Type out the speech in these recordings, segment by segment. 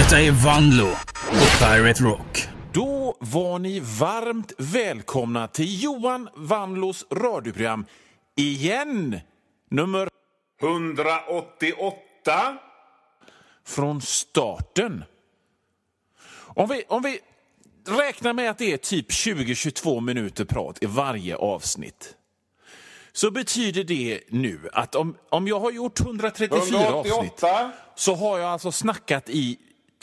Detta är Vanlo på Pirate Rock. Då var ni varmt välkomna till Johan Vanlos radioprogram igen. Nummer 188 från starten. Om vi räknar med att det är typ 20-22 minuter prat i varje avsnitt, så betyder det nu att om jag har gjort 134 avsnitt så har jag alltså snackat i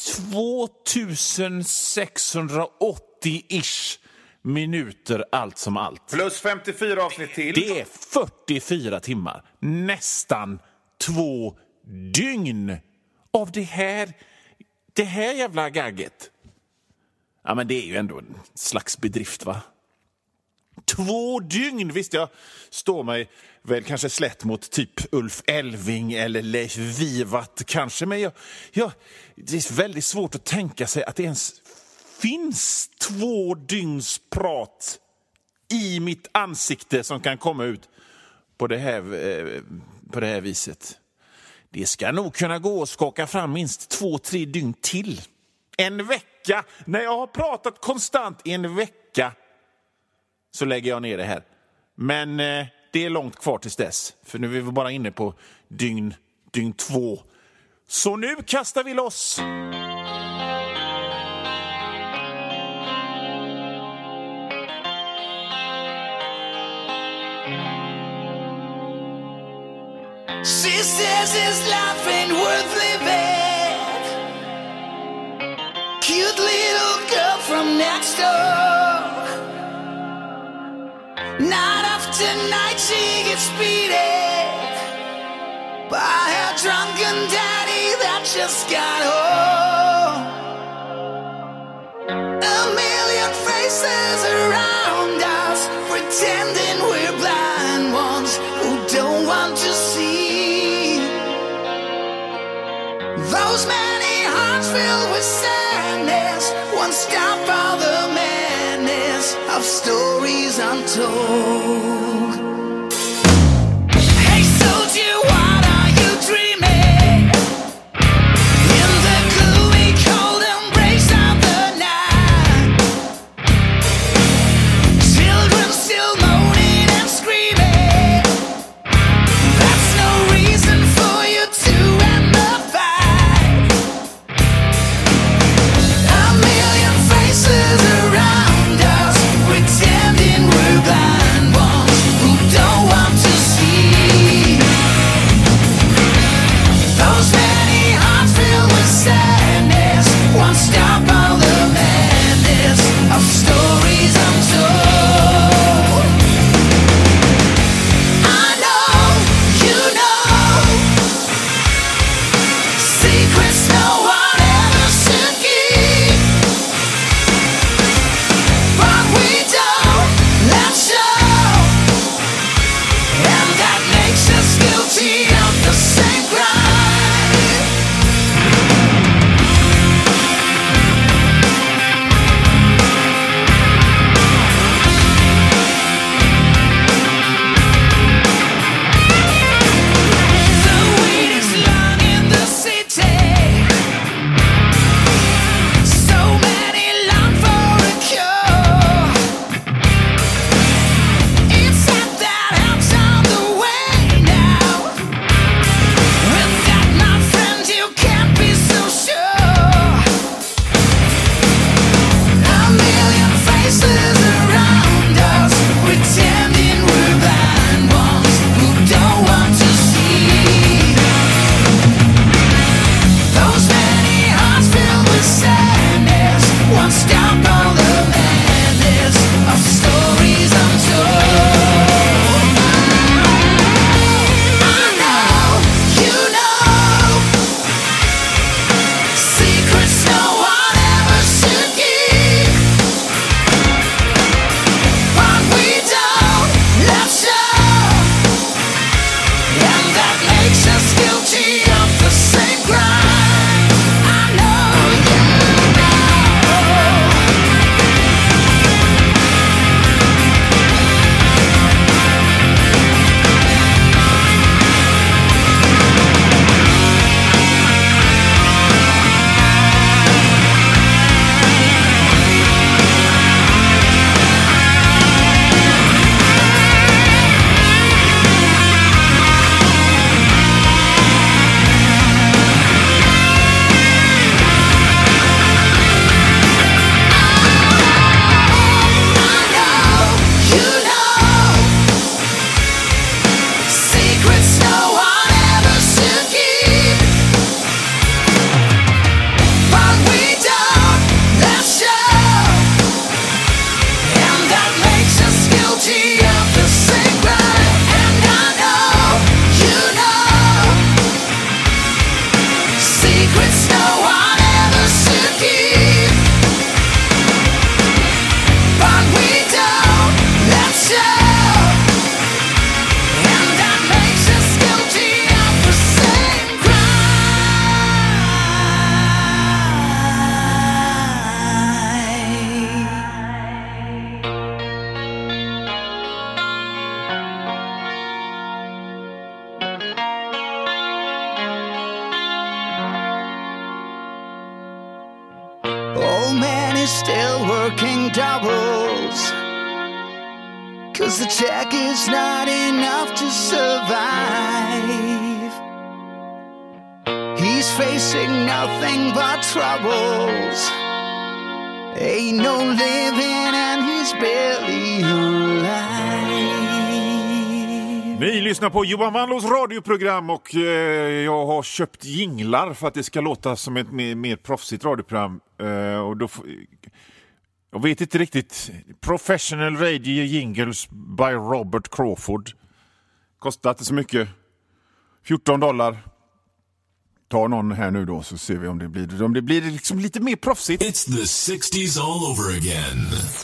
2680-ish minuter allt som allt. plus 54 avsnitt till. Det är 44 timmar. Nästan 2 dygn av det här jävla gagget. Ja, men det är ju ändå en slags bedrift, va? 2 dygn, visst, jag står mig väl kanske slätt mot typ Ulf Elving eller Leif Vivat kanske, men det är väldigt svårt att tänka sig att det ens finns 2 dygns prat i mitt ansikte som kan komma ut på det här viset. Det ska nog kunna gå att skaka fram minst 2-3 dygn till. En vecka, när jag har pratat konstant i en vecka, så lägger jag ner det här. Men det är långt kvar tills dess. För nu är vi bara inne på dygn 2. Så nu kastar vi loss. She says his life ain't worth living. Cute little girl from next door. Night after night she gets beaten by her drunken daddy that just got home. A million faces around us, pretending we're blind ones who don't want to see. Those many hearts filled with sadness won't stop all the madness of stories untold. Hey soldier, what are you dreaming? In the gloomy cold embrace of the night, children still moaning and screaming. That's no reason for you to end the fight. A million faces around us, pretending we're blind ones who don't working doubles, 'cause the check is not enough to survive. He's facing nothing but troubles. Ain't no living and he's barely alive. Ni lyssnar på Johan Wanlås radioprogram och jag har köpt jinglar för att det ska låta som ett mer proffsigt radioprogram. Och då jag vet inte riktigt. Professional Radio Jingles by Robert Crawford. Kostar inte så mycket. $14. Ta någon här nu då så ser vi om det blir liksom lite mer proffsigt. It's the 60s all over again.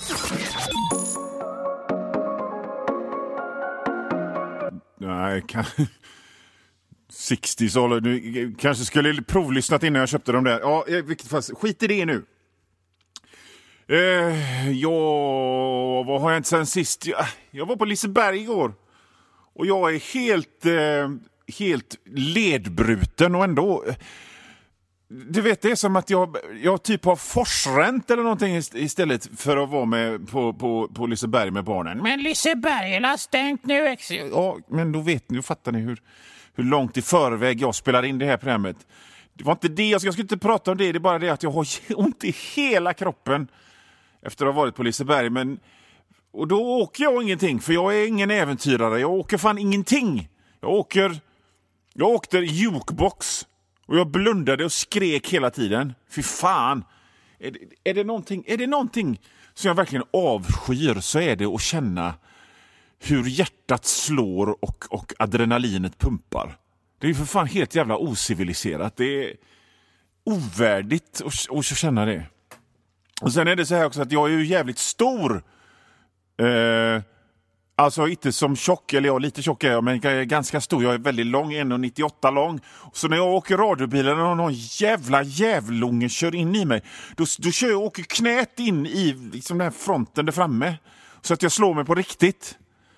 Nej, 60s all over. Nu kanske skulle provlyssnat innan jag köpte dem där. Ja, vilket fast skit i det nu. Vad har jag inte sen sist? Jag var på Liseberg igår. Och jag är helt ledbruten och ändå... Du vet, det är som att jag typ har forsränt eller någonting istället för att vara med på Liseberg med barnen. Men Liseberg är stängt nu. Ja, men då fattar ni hur långt i förväg jag spelar in det här programmet. Det var inte det, jag ska inte prata om det. Det är bara det att jag har ont i hela kroppen efter att ha varit på Liseberg. Och då åker jag ingenting, för jag är ingen äventyrare. Jag åker fan ingenting. Jag åkte jukebox och jag blundade och skrek hela tiden. Fy fan. Är det någonting som jag verkligen avskyr, så är det att känna hur hjärtat slår och adrenalinet pumpar. Det är ju för fan helt jävla ociviliserat. Det är ovärdigt att känna det. Och sen är det så här också att jag är ju jävligt stor. Alltså inte som tjock, eller jag lite tjock är jag, men jag är ganska stor. Jag är väldigt lång, 1,98 lång. Så när jag åker radiobilen och någon jävlunge kör in i mig, då åker knät in i liksom den här fronten där framme. Så att jag slår mig på riktigt.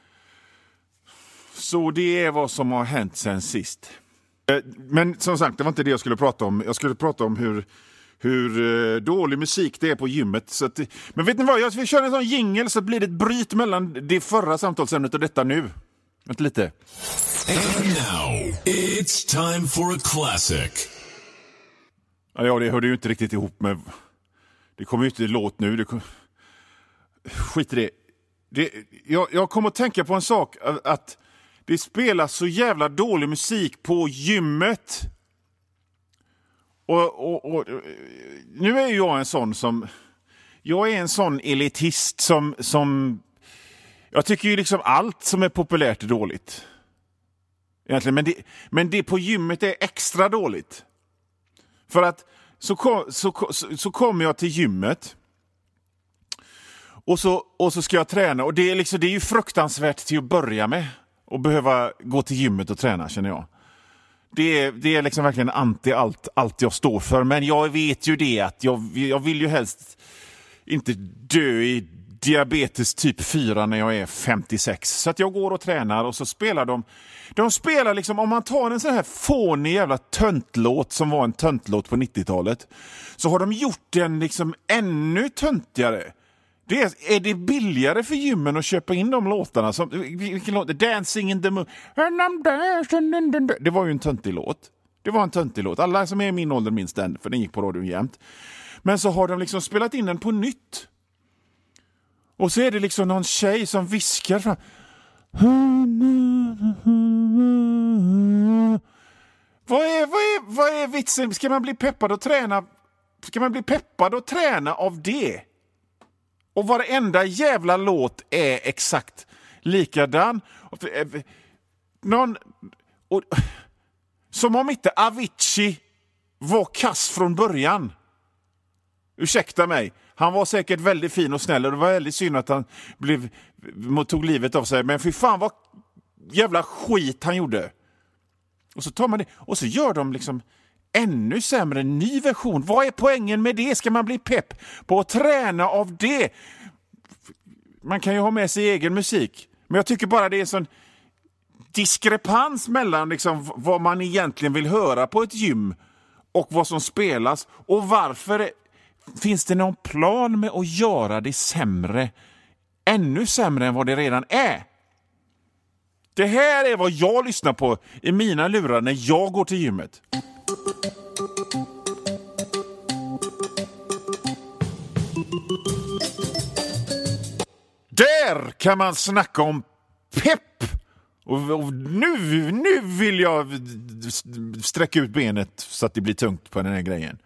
Så det är vad som har hänt sen sist. Men som sagt, det var inte det jag skulle prata om. Jag skulle prata om hur dålig musik det är på gymmet. Så att, men vet ni vad, jag vill köra en sån jingle så blir det ett bryt mellan det förra samtalsämnet och detta nu. Vänta lite. And now, it's time for a classic. Ja, det hörde ju inte riktigt ihop med... Det kommer ju inte låt nu. Skit i det. Jag kommer att tänka på en sak. Att det spelas så jävla dålig musik på gymmet. Och nu är jag en sån som... Jag är en sån elitist som jag tycker ju liksom allt som är populärt är dåligt. Egentligen, men det på gymmet är extra dåligt. För att så kommer jag till gymmet och så ska jag träna, och det är ju fruktansvärt till att börja med att behöva gå till gymmet och träna, känner jag. Det är liksom verkligen anti allt jag står för. Men jag vet ju det att jag vill ju helst inte dö i diabetes typ 4 när jag är 56. Så att jag går och tränar och så spelar de. De spelar liksom, om man tar en sån här fånig jävla töntlåt som var en töntlåt på 90-talet. Så har de gjort den liksom ännu töntigare. Är det billigare för gymmen att köpa in de låtarna? Vilken låt? Dancing in the moon. Det var ju en töntig låt. Det var en töntig låt. Alla som är i min ålder minns den, för den gick på radion jämt. Men så har de liksom spelat in den på nytt. Och så är det liksom någon tjej som viskar fram. Vad är vitsen? Ska man bli peppad och träna? Ska man bli peppad och träna av det? Och varenda jävla låt är exakt likadan. Som om inte Avicii var kass från början. Ursäkta mig. Han var säkert väldigt fin och snäll, och det var väldigt synd att han tog livet av sig. Men fy fan vad jävla skit han gjorde. Och så tar man det och så gör de liksom ännu sämre, en ny version. Vad är poängen med det? Ska man bli pepp på att träna av det? Man kan ju ha med sig egen musik. Men jag tycker bara det är sån diskrepans mellan liksom vad man egentligen vill höra på ett gym och vad som spelas. Och varför finns det någon plan med att göra det sämre? Ännu sämre än vad det redan är? Det här är vad jag lyssnar på i mina lurar när jag går till gymmet. Där kan man snacka om pepp! Och nu vill jag sträcka ut benet så att det blir tungt på den här grejen.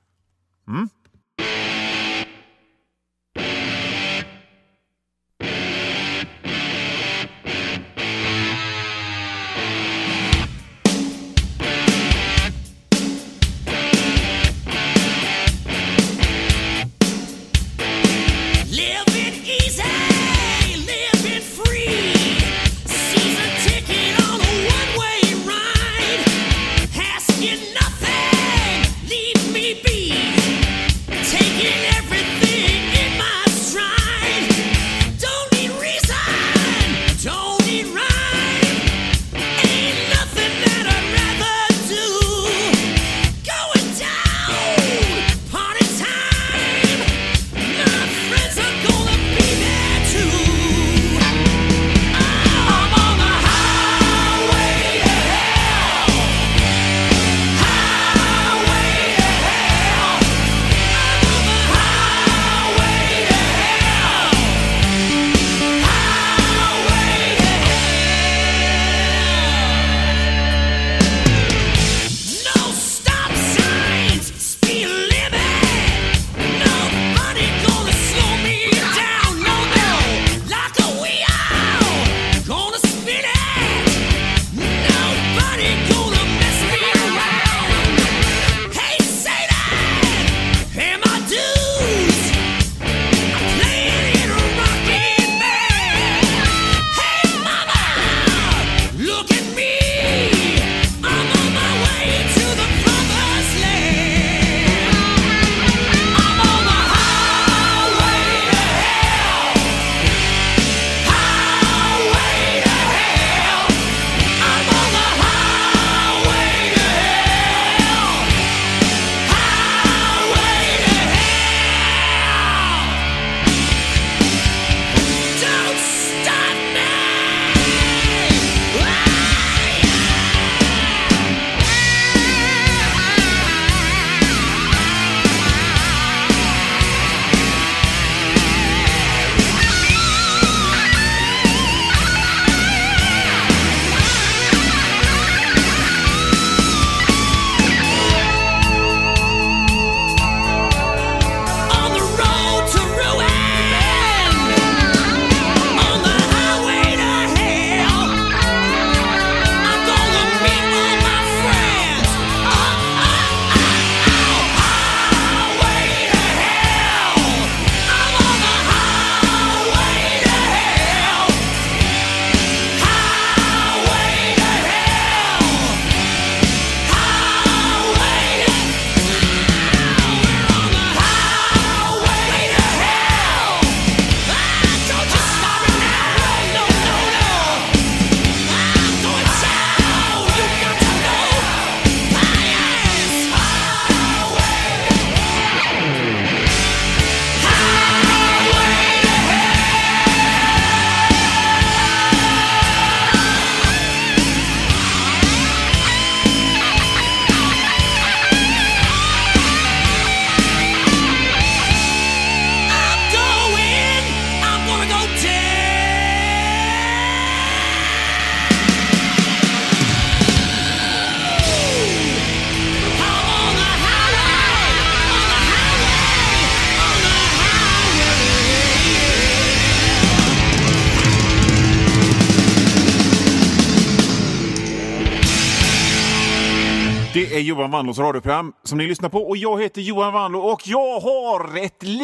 Det är Johan Wanlås radioprogram som ni lyssnar på och jag heter Johan Wanlå och jag har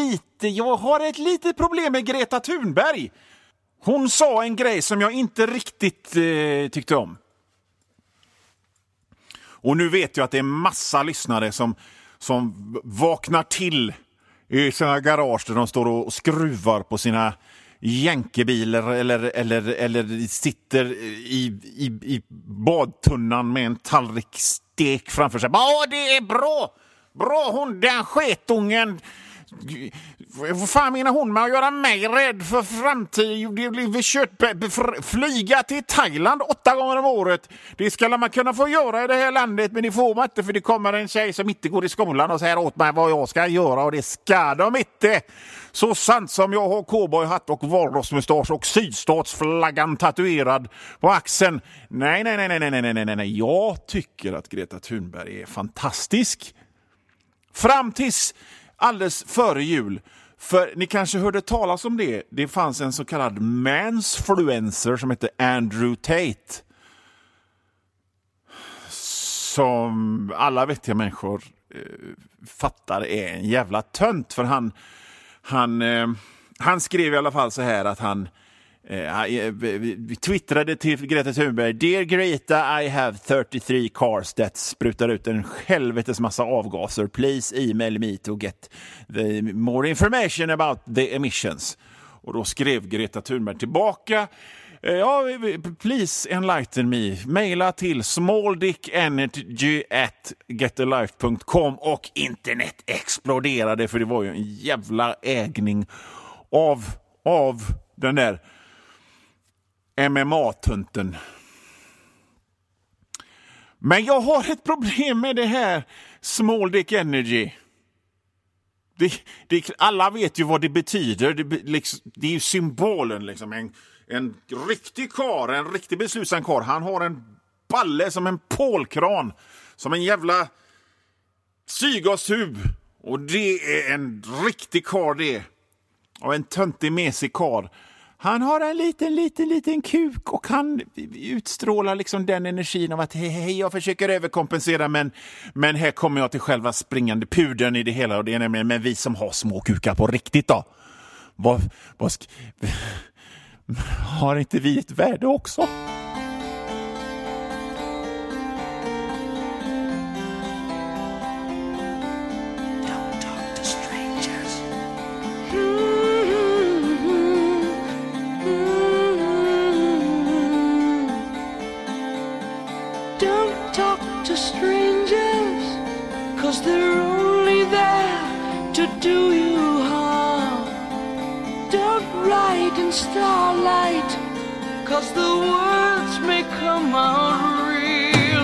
ett litet problem med Greta Thunberg. Hon sa en grej som jag inte riktigt tyckte om. Och nu vet jag att det är massa lyssnare som vaknar till i sina garage där de står och skruvar på sina jänkebilar eller sitter i badtunnan med en tallrik stek framför sig. Ja, det är bra! Bra, den sketungen Vad fan menar hon med att göra mig rädd för framtiden? Flyga till Thailand 8 gånger om året. Det ska man kunna få göra i det här landet, men det får man inte, för det kommer en tjej som inte går i skolan och säger åt mig vad jag ska göra, och det ska de inte. Så sant som jag har cowboyhatt och valrossmustasch och sydstatsflaggan tatuerad på axeln. Nej. Jag tycker att Greta Thunberg är fantastisk. Fram tills alldeles före jul. För ni kanske hörde talas om det. Det fanns en så kallad mansfluencer som heter Andrew Tate. Som alla vettiga människor fattar är en jävla tönt. För han skrev i alla fall så här att han twittrade till Greta Thunberg: Dear Greta, I have 33 cars that sprutar ut en helvetes massa avgaser. Please email me to get the more information about the emissions. Och då skrev Greta Thunberg tillbaka: please enlighten me. Maila till smalldickenergy@getalife.com. Och internet exploderade, för det var ju en jävla ägning av den där MMA-tunten. Men jag har ett problem med det här Small Dick Energy. Alla vet ju vad det betyder. Det är ju symbolen liksom. En riktig kar, en riktig beslutsam kar. Han har en balle som en pålkran, som en jävla sygashub. Och det är en riktig kar det. Och en töntig mesig kar. Han har en liten kuk, och han utstrålar liksom den energin av att hej, jag försöker överkompensera, men här kommer jag till själva springande pudern i det hela. Och det är nämligen, men vi som har små kukar på riktigt då, har inte vi ett värde också? They're only there to do you harm. Don't write in starlight, 'cause the words may come out real.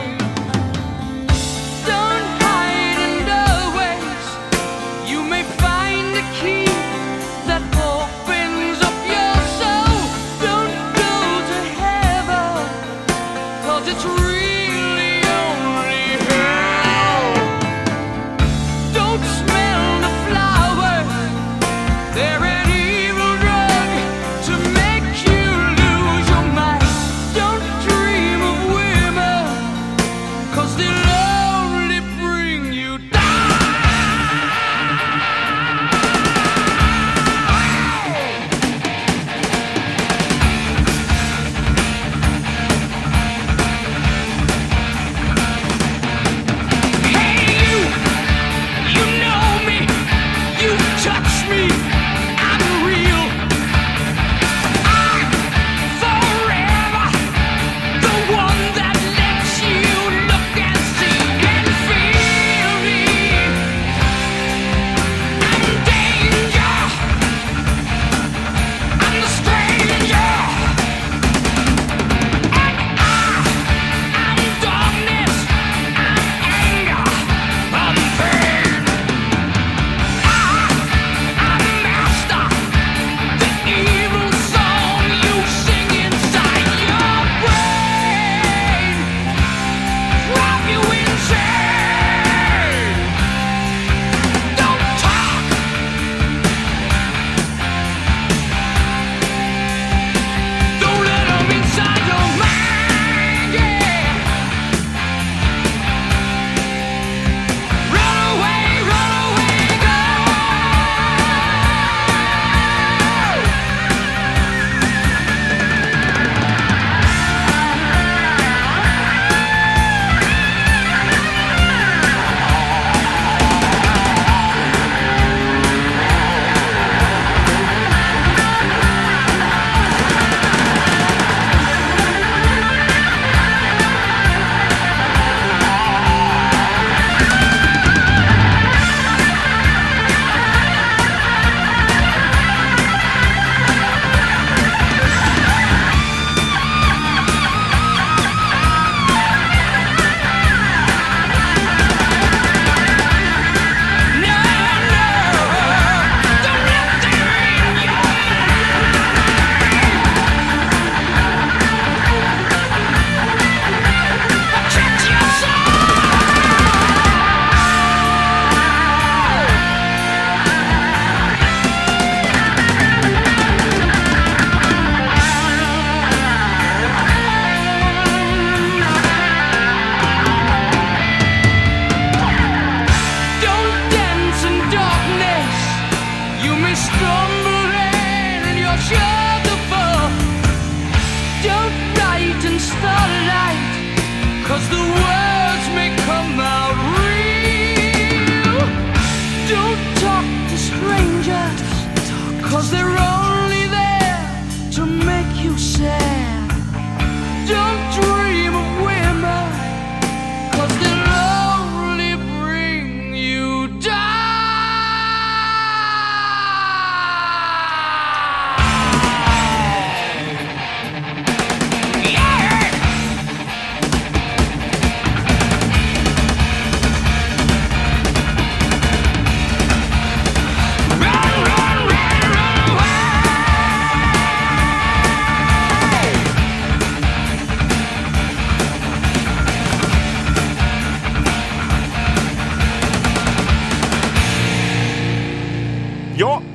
Don't hide in doorways, you may find a key that opens up your soul. Don't go to heaven, 'cause it's really only hell. Don't smell the flowers, they're an evil drug to make you lose your mind. Don't dream of women, 'cause they'll only bring you down.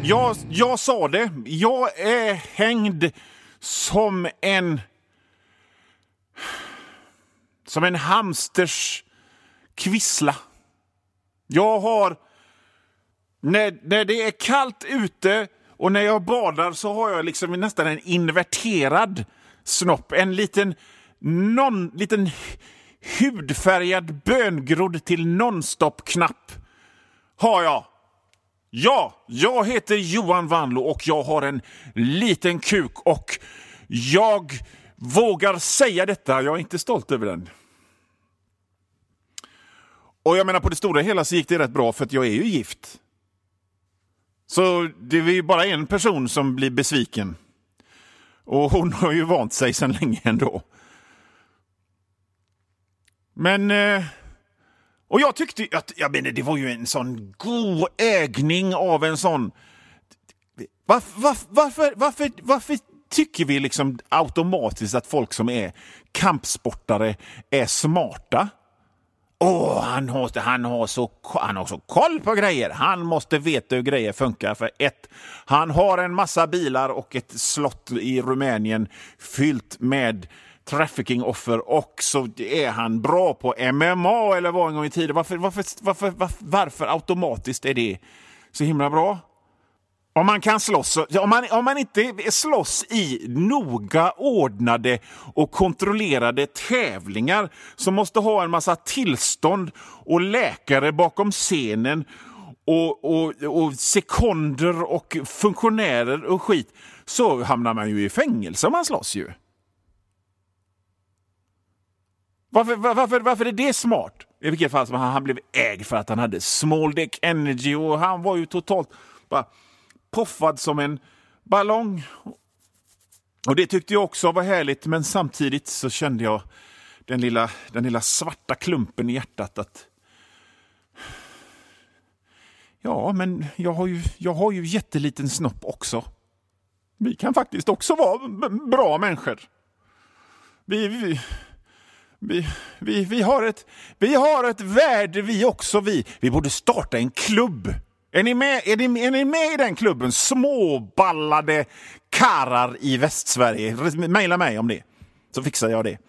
Jag sa det. Jag är hängd som en hamsters kvissla. Jag har... När det är kallt ute och när jag badar så har jag liksom nästan en inverterad snopp. En liten hudfärgad böngrodd till nonstop-knapp har jag. Ja, jag heter Johan Vanlo och jag har en liten kuk och jag vågar säga detta. Jag är inte stolt över den. Och jag menar, på det stora hela så gick det rätt bra för att jag är ju gift. Så det är ju bara en person som blir besviken. Och hon har ju vant sig sedan länge ändå. Men... Och jag tyckte att det var ju en sån god ägning av en sån... Varför tycker vi liksom automatiskt att folk som är kampsportare är smarta? Han har så koll på grejer. Han måste veta hur grejer funkar. För han har en massa bilar och ett slott i Rumänien fyllt med trafficking-offer, och så är han bra på MMA eller vad en gång i tiden. Varför automatiskt är det så himla bra? Om man kan slåss, om man inte slåss i noga ordnade och kontrollerade tävlingar som måste ha en massa tillstånd och läkare bakom scenen och sekunder och funktionärer och skit, så hamnar man ju i fängelse om man slåss ju. Varför är det smart? I vilket fall som han blev ägd för att han hade small dick energy och han var ju totalt bara poffad som en ballong. Och det tyckte jag också var härligt, men samtidigt så kände jag den lilla svarta klumpen i hjärtat att ja, men jag har ju jätteliten snopp också. Vi kan faktiskt också vara bra människor. Vi har ett värde vi också. Vi borde starta en klubb. Är ni med i den klubben? Småballade karar i Västsverige. Maila mig om det, så fixar jag det.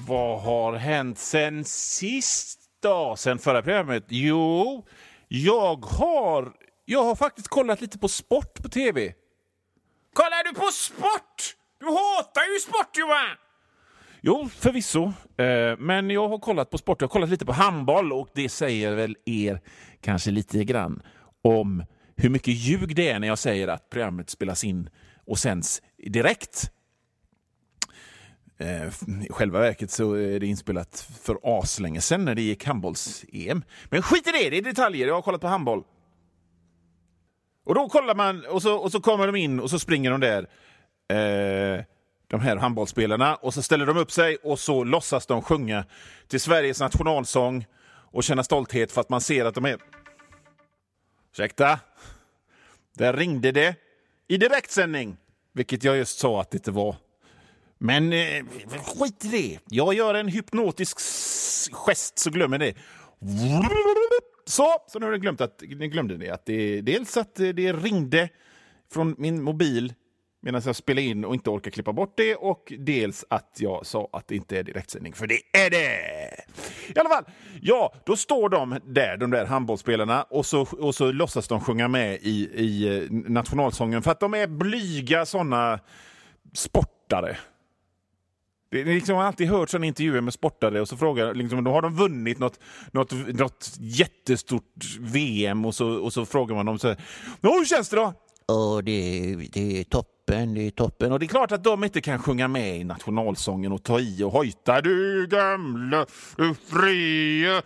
vad har hänt sen sist då? Sen förra programmet? Jo, jag har faktiskt kollat lite på sport på tv. Kollar du på sport? Du hatar ju sport, Johan! Jo, förvisso. Men jag har kollat på sport. Jag har kollat lite på handboll och det säger väl er kanske lite grann om hur mycket ljug det är när jag säger att programmet spelas in och sänds direkt. I själva verket så är det inspelat för aslänge sedan när det gick handbolls-EM. Men skit i det är detaljer. Jag har kollat på handboll. Och då kollar man och så kommer de in och så springer de där de här handbollsspelarna och så ställer de upp sig och så låtsas de sjunga till Sveriges nationalsång och känna stolthet för att man ser att de är... Ursäkta? Där ringde det i direktsändning, vilket jag just sa att det inte var. Men skit i det. Jag gör en hypnotisk gest så glömmer det. Så nu har ni glömde det. Att dels att det ringde från min mobil medan jag spelade in och inte orkar klippa bort det. Och dels att jag sa att det inte är direktsändning. För det är det! I alla fall, ja, då står de där handbollsspelarna och så låtsas de sjunga med i nationalsången. För att de är blyga sådana sportare. Det är liksom, jag har alltid hört sådana intervjuer med sportare och så frågar liksom, då har de vunnit något jättestort VM och så frågar man dem så här, hur känns det då? Det är toppen. Och det är klart att de inte kan sjunga med i nationalsången och ta i och hojta du gamla, du fria,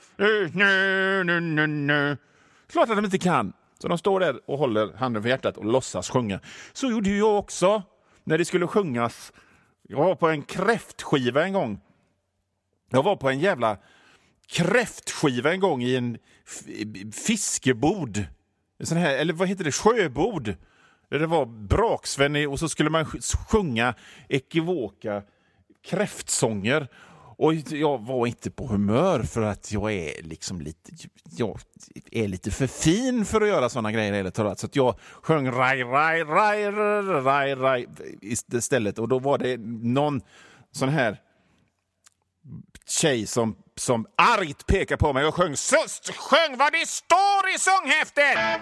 klart att de inte kan. Så de står där och håller handen för hjärtat och låtsas sjunga. Så gjorde jag också när det skulle sjungas. Jag var på en kräftskiva en gång. Jag var på en jävla kräftskiva en gång i en fiskebod. En sån här, eller vad heter det? Sjöbod. Där det var braksvänner och så skulle man sjunga ekivoka kräftsånger. Och jag var inte på humör för att jag är lite för fin för att göra såna grejer hela tiden. Så att jag sjöng raj istället. Och då var det någon sån här tjej som argt pekar på mig och sjöng vad det står i sånghäftet!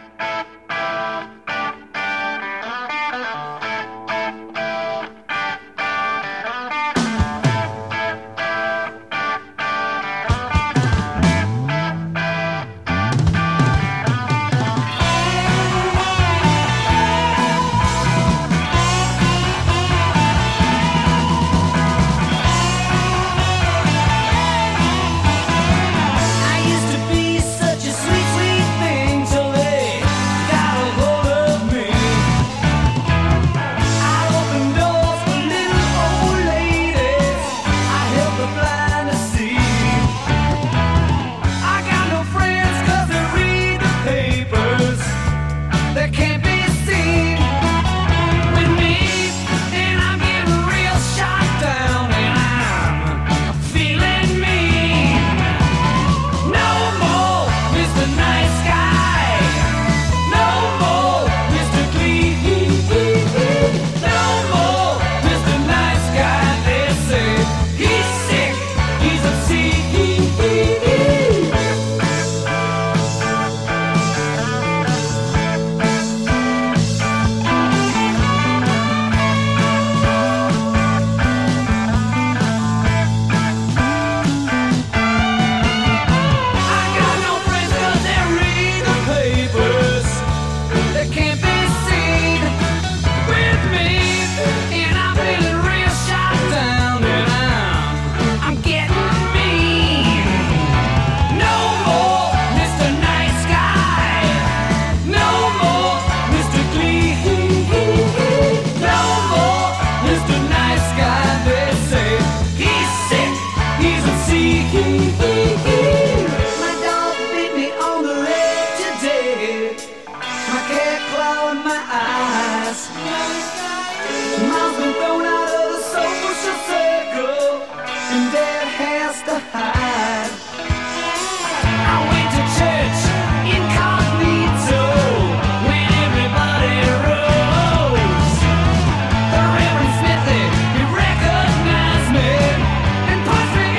Push me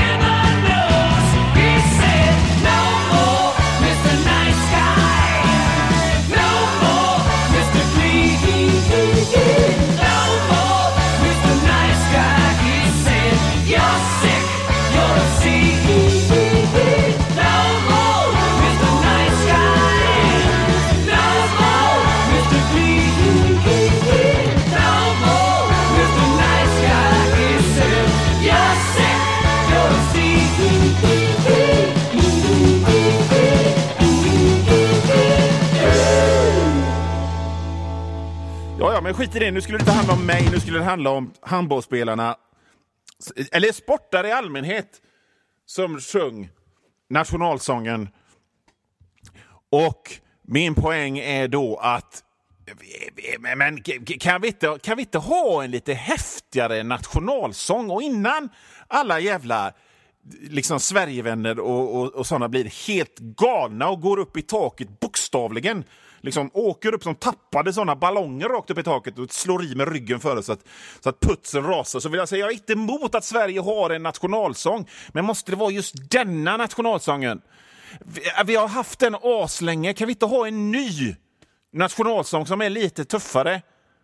Men skit i det, nu skulle det inte handla om mig, nu skulle det handla om handbollsspelarna, eller sportare i allmänhet, som sjöng nationalsången. Och min poäng är då att men kan vi inte ha en lite häftigare nationalsång? Och innan alla jävla liksom Sverigevänner och sådana blir helt galna och går upp i taket bokstavligen, liksom åker upp som tappade sådana ballonger rakt upp i taket och slår i med ryggen före så att putsen rasar, så vill jag säga, jag är inte emot att Sverige har en nationalsång, men måste det vara just denna nationalsången? Vi har haft en aslänge, kan vi inte ha en ny nationalsång som är lite tuffare?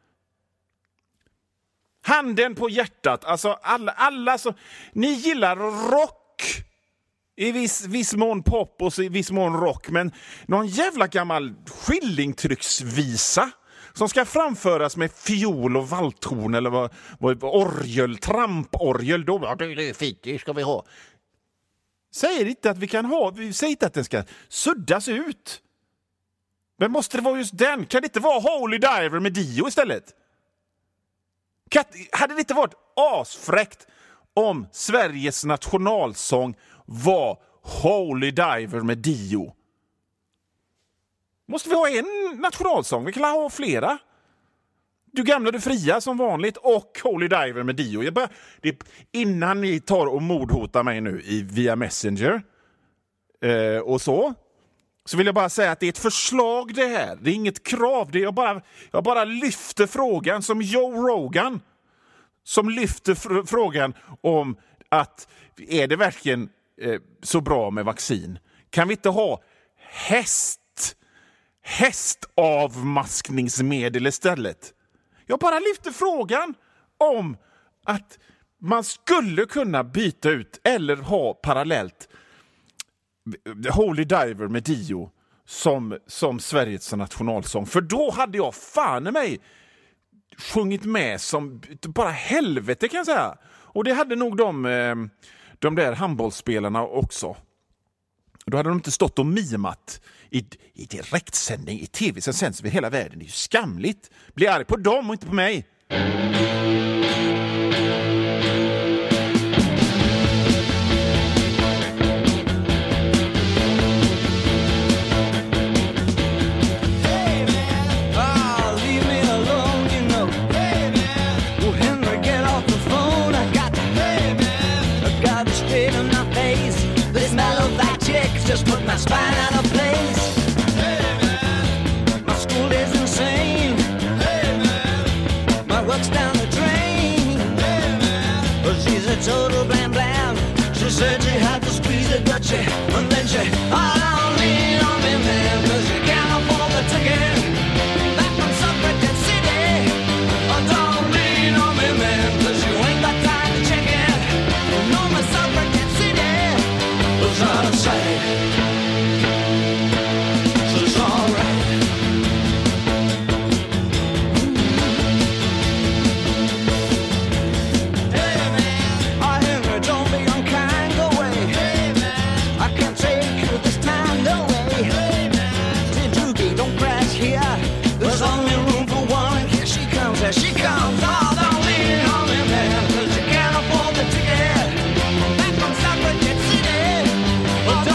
Handen på hjärtat, alltså alla så, ni gillar rock, i viss mån pop och i viss mån rock, men någon jävla gammal skillingtrycksvisa som ska framföras med fiol och valthorn eller vad orgel, tramporgel, då det är fint, det ska vi ha. Säger inte att vi kan ha, vi säger inte att den ska suddas ut. Men måste det vara just den? Kan det inte vara Holy Diver med Dio istället? Hade det inte varit asfräckt om Sveriges nationalsång var Holy Diver med Dio? Måste vi ha en nationalsång? Vi kan ha flera. Du gamla, du fria som vanligt och Holy Diver med Dio. Innan ni tar och mordhotar mig nu via Messenger och så vill jag bara säga att det är ett förslag det här. Det är inget krav. Jag bara lyfter frågan som Joe Rogan, som lyfter frågan om att är det verkligen så bra med vaccin? Kan vi inte ha hästavmaskningsmedel istället? Jag bara lyfter frågan om att man skulle kunna byta ut eller ha parallellt Holy Diver med Dio som Sveriges nationalsång. För då hade jag fan i mig sjungit med som bara helvete, kan jag säga. Och det hade nog de där handbollsspelarna också. Då hade de inte stått och mimat i direktsändning i tv som sänds över hela världen. Det är ju skamligt. Bli arg på dem och inte på mig. Just put my spine out of place. Hey man, my school is insane. Hey man, my work's down the drain. Hey man, but she's a total blam blam. She said she had to squeeze it, but she, and then she, oh, don't lean on me, man, 'cause you can't afford the ticket back from Suffragette City. Oh, don't lean on me, man, 'cause you ain't got time to check it. No, my Suffragette City was out of sight. There she comes, oh, don't lean on me, man, 'cause you can't afford the ticket back from Suffragette City. Oh,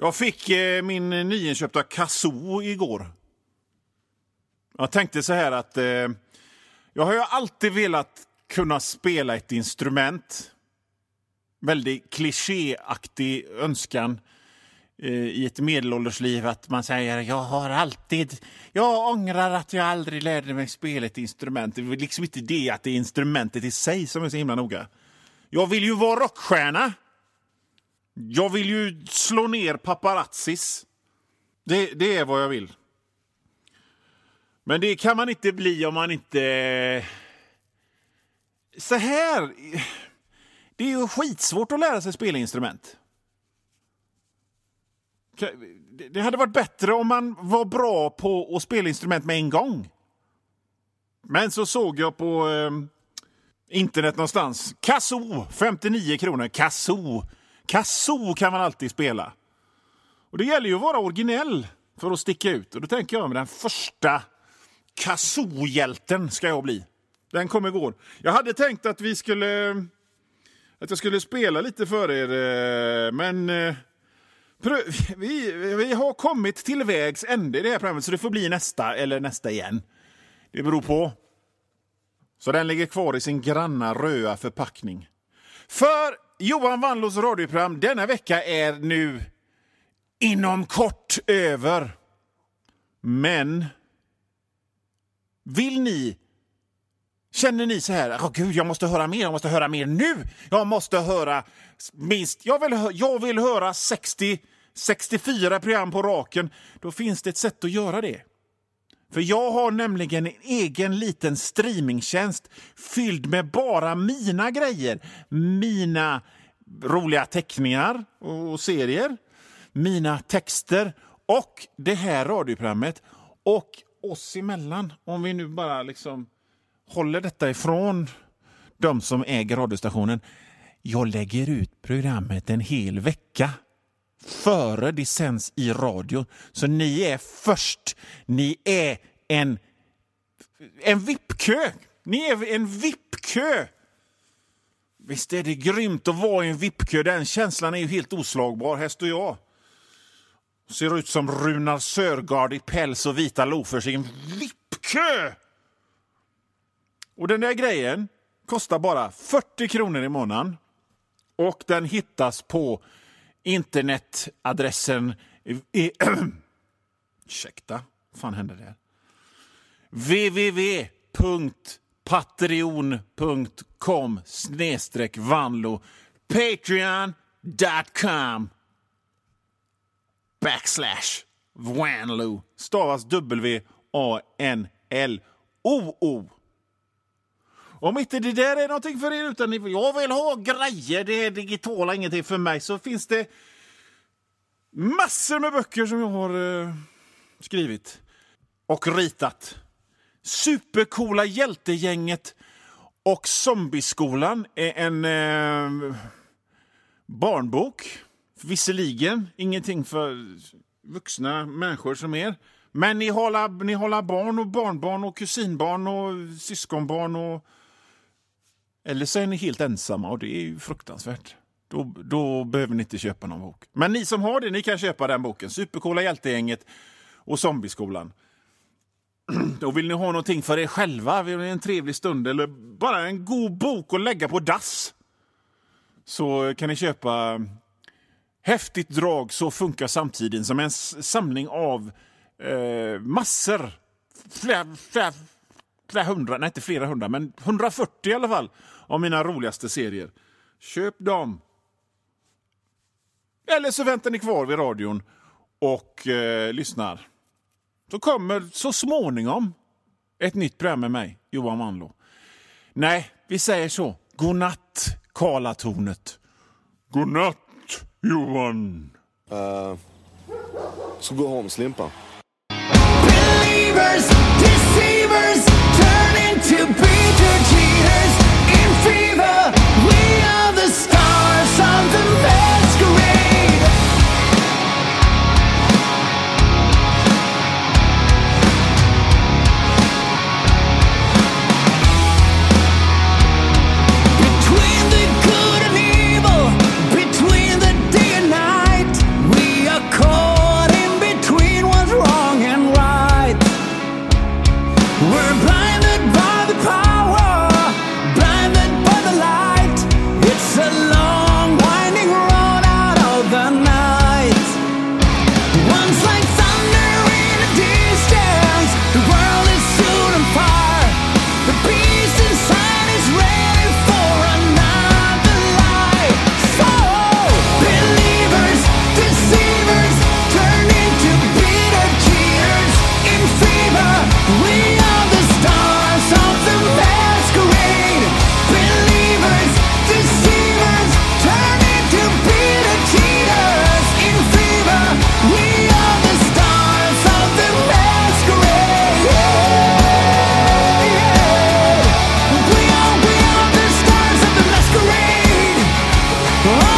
Jag fick min nyinköpta kazoo igår. Jag tänkte så här att jag har ju alltid velat kunna spela ett instrument. Väldigt klichéaktig önskan i ett medelåldersliv att man säger jag ångrar att jag aldrig lärde mig spela ett instrument. Det är liksom inte det att det är instrumentet i sig som är så himla noga. Jag vill ju vara rockstjärna. Jag vill ju slå ner paparazzis. Det är vad jag vill. Men det kan man inte bli om man inte... Så här... Det är ju skitsvårt att lära sig spela instrument. Det hade varit bättre om man var bra på att spela instrument med en gång. Men så såg jag på internet någonstans. Kazoo, 59 kronor. Kazoo kan man alltid spela. Och det gäller ju att vara originell för att sticka ut. Och då tänker jag med den första kazoo-hjälten ska jag bli. Den kom igår. Jag hade tänkt att jag skulle spela lite för er, men vi har kommit till vägs ände i det här programmet, så det får bli nästa eller nästa igen. Det beror på. Så den ligger kvar i sin granna röda förpackning. För Johan Wanlås radioprogram denna vecka är nu inom kort över. Men känner ni så här, gud, jag måste höra mer nu. Jag måste höra minst, jag vill höra 64 program på raken. Då finns det ett sätt att göra det. För jag har nämligen en egen liten streamingtjänst fylld med bara mina grejer. Mina roliga teckningar och serier. Mina texter och det här radioprogrammet. Och oss emellan, om vi nu bara liksom håller detta ifrån de som äger radiostationen. Jag lägger ut programmet en hel vecka före det sänds i radio. Så ni är först. Ni är en VIP-kö. Ni är en VIP-kö. Visst är det grymt att vara i en VIP-kö. Den känslan är ju helt oslagbar. Här står jag. Ser ut som Runar Sörgard i päls och vita loafers i en VIP-kö. Och den där grejen kostar bara 40 kronor i månaden. Och den hittas på internetadressen ursäkta, vad fan hände där? www.patreon.com/Vanlo patreon.com/Vanlo stavas WANLOO. Om inte det där är någonting för er, utan jag vill ha grejer, det är digitala ingenting för mig, så finns det massor med böcker som jag har skrivit och ritat. Supercoola hjältegänget och Zombieskolan är en barnbok. Visserligen ingenting för vuxna människor som er. Men ni håller barn och barnbarn och kusinbarn och syskonbarn och... Eller så är ni helt ensamma och det är ju fruktansvärt. Då behöver ni inte köpa någon bok. Men ni som har det, ni kan köpa den boken. Supercoola hjältegänget och Zombieskolan. Då vill ni ha någonting för er själva. Vill ni en trevlig stund eller bara en god bok att lägga på dass. Så kan ni köpa Häftigt drag, så funkar samtiden, som en samling av massor. Flera hundra, nej inte flera hundra, men 140 i alla fall av mina roligaste serier. Köp dem. Eller så väntar ni kvar vid radion och lyssnar. Så kommer så småningom ett nytt program med mig, Johan Wanlå. Nej, vi säger så. Godnatt, Karlatornet. Godnatt, Johan. Så gå hem, Slimpa. Believers, deceivers, turn into Peter Cheaters. In fever, we are the stars of the masquerade. Between the good and evil, between the day and night, we are Oh,